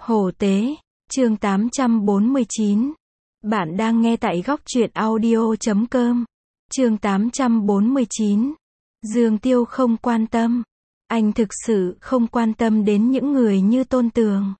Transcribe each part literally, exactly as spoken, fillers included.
Hổ tế, chương tám trăm bốn mươi chín. Bạn đang nghe tại góc truyện audio chấm com. Chương tám trăm bốn mươi chín. Dương Tiêu không quan tâm. Anh thực sự không quan tâm đến những người như Tôn Tường.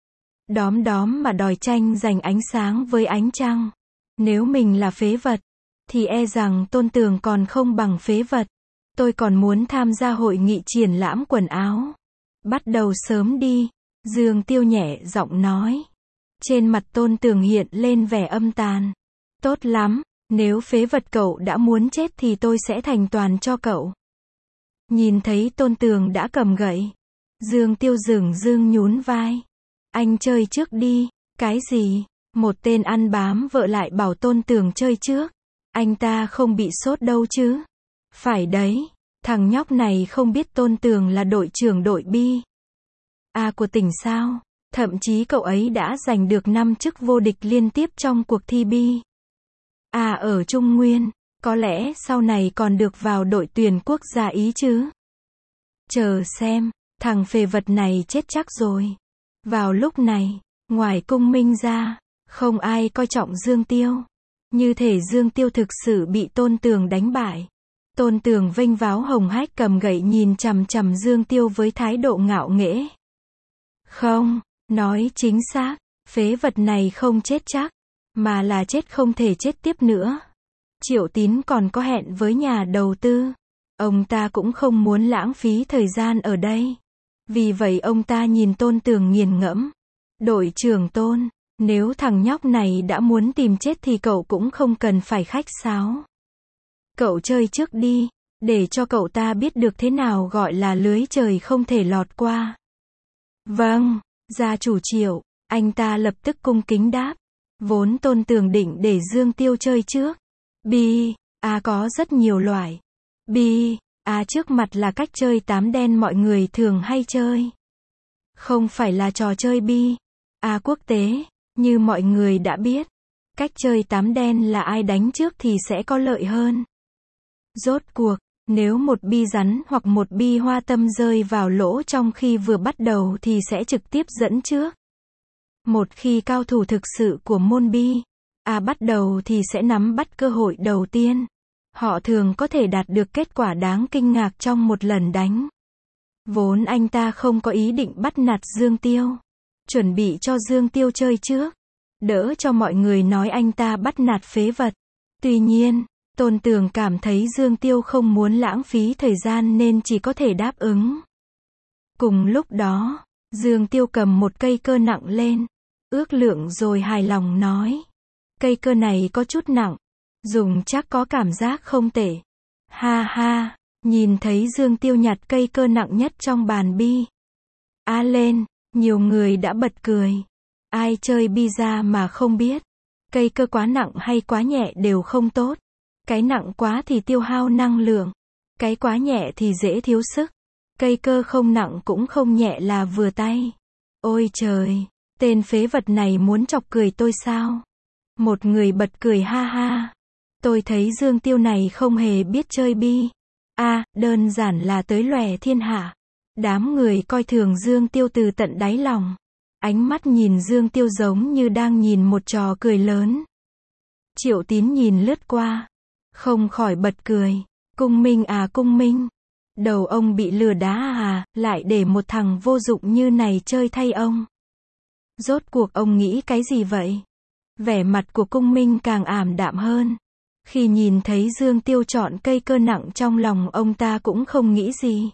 Đóm đóm mà đòi tranh giành ánh sáng với ánh trăng. Nếu mình là phế vật, thì e rằng Tôn Tường còn không bằng phế vật. Tôi còn muốn tham gia hội nghị triển lãm quần áo. Bắt đầu sớm đi. Dương Tiêu nhẹ giọng nói. Trên mặt Tôn Tường hiện lên vẻ âm tàn. Tốt lắm, nếu phế vật cậu đã muốn chết thì tôi sẽ thành toàn cho cậu. Nhìn thấy Tôn Tường đã cầm gậy, Dương Tiêu dửng dưng nhún vai. Anh chơi trước đi. Cái gì? Một tên ăn bám vợ lại bảo Tôn Tường chơi trước. Anh ta không bị sốt đâu chứ? Phải đấy, thằng nhóc này không biết Tôn Tường là đội trưởng đội bi A của tỉnh sao? Thậm chí cậu ấy đã giành được năm chức vô địch liên tiếp trong cuộc thi bi A ở Trung Nguyên. Có lẽ sau này còn được vào đội tuyển quốc gia Ý chứ? Chờ xem, thằng phế vật này chết chắc rồi. Vào lúc này, ngoài Cung Minh ra, không ai coi trọng Dương Tiêu. Như thể Dương Tiêu thực sự bị Tôn Tường đánh bại. Tôn Tường vênh váo hồng hách cầm gậy nhìn chằm chằm Dương Tiêu với thái độ ngạo nghễ. Không, nói chính xác, phế vật này không chết chắc, mà là chết không thể chết tiếp nữa. Triệu Tín còn có hẹn với nhà đầu tư. Ông ta cũng không muốn lãng phí thời gian ở đây. Vì vậy ông ta nhìn Tôn Tường nghiền ngẫm. Đội trưởng Tôn, nếu thằng nhóc này đã muốn tìm chết thì cậu cũng không cần phải khách sáo. Cậu chơi trước đi, để cho cậu ta biết được thế nào gọi là lưới trời không thể lọt qua. Vâng, gia chủ Triệu, anh ta lập tức cung kính đáp. Vốn Tôn Tường định để Dương Tiêu chơi trước. Bi A có rất nhiều loại. Bi A trước mặt là cách chơi tám đen mọi người thường hay chơi. Không phải là trò chơi bi A quốc tế, như mọi người đã biết. Cách chơi tám đen là ai đánh trước thì sẽ có lợi hơn. Rốt cuộc, nếu một bi rắn hoặc một bi hoa tâm rơi vào lỗ trong khi vừa bắt đầu thì sẽ trực tiếp dẫn trước. Một khi cao thủ thực sự của môn bi A bắt đầu thì sẽ nắm bắt cơ hội đầu tiên. Họ thường có thể đạt được kết quả đáng kinh ngạc trong một lần đánh. Vốn anh ta không có ý định bắt nạt Dương Tiêu. Chuẩn bị cho Dương Tiêu chơi trước. Đỡ cho mọi người nói anh ta bắt nạt phế vật. Tuy nhiên, Tôn Tường cảm thấy Dương Tiêu không muốn lãng phí thời gian nên chỉ có thể đáp ứng. Cùng lúc đó, Dương Tiêu cầm một cây cơ nặng lên. Ước lượng rồi hài lòng nói. Cây cơ này có chút nặng. Dùng chắc có cảm giác không tệ. Ha ha, nhìn thấy Dương Tiêu nhặt cây cơ nặng nhất trong bàn bi A lên, nhiều người đã bật cười. Ai chơi bi ra mà không biết. Cây cơ quá nặng hay quá nhẹ đều không tốt. Cái nặng quá thì tiêu hao năng lượng. Cái quá nhẹ thì dễ thiếu sức. Cây cơ không nặng cũng không nhẹ là vừa tay. Ôi trời, tên phế vật này muốn chọc cười tôi sao? Một người bật cười ha ha. Tôi thấy Dương Tiêu này không hề biết chơi bi A, đơn giản là tới lòe thiên hạ. Đám người coi thường Dương Tiêu từ tận đáy lòng. Ánh mắt nhìn Dương Tiêu giống như đang nhìn một trò cười lớn. Triệu Tín nhìn lướt qua, không khỏi bật cười. Cung Minh à Cung Minh, đầu ông bị lừa đá à, lại để một thằng vô dụng như này chơi thay ông. Rốt cuộc ông nghĩ cái gì vậy? Vẻ mặt của Cung Minh càng ảm đạm hơn. Khi nhìn thấy Dương Tiêu chọn cây cơ nặng trong lòng ông ta cũng không nghĩ gì.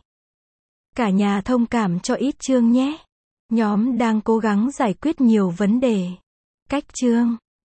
Cả nhà thông cảm cho ít Trương nhé. Nhóm đang cố gắng giải quyết nhiều vấn đề. Cách Trương.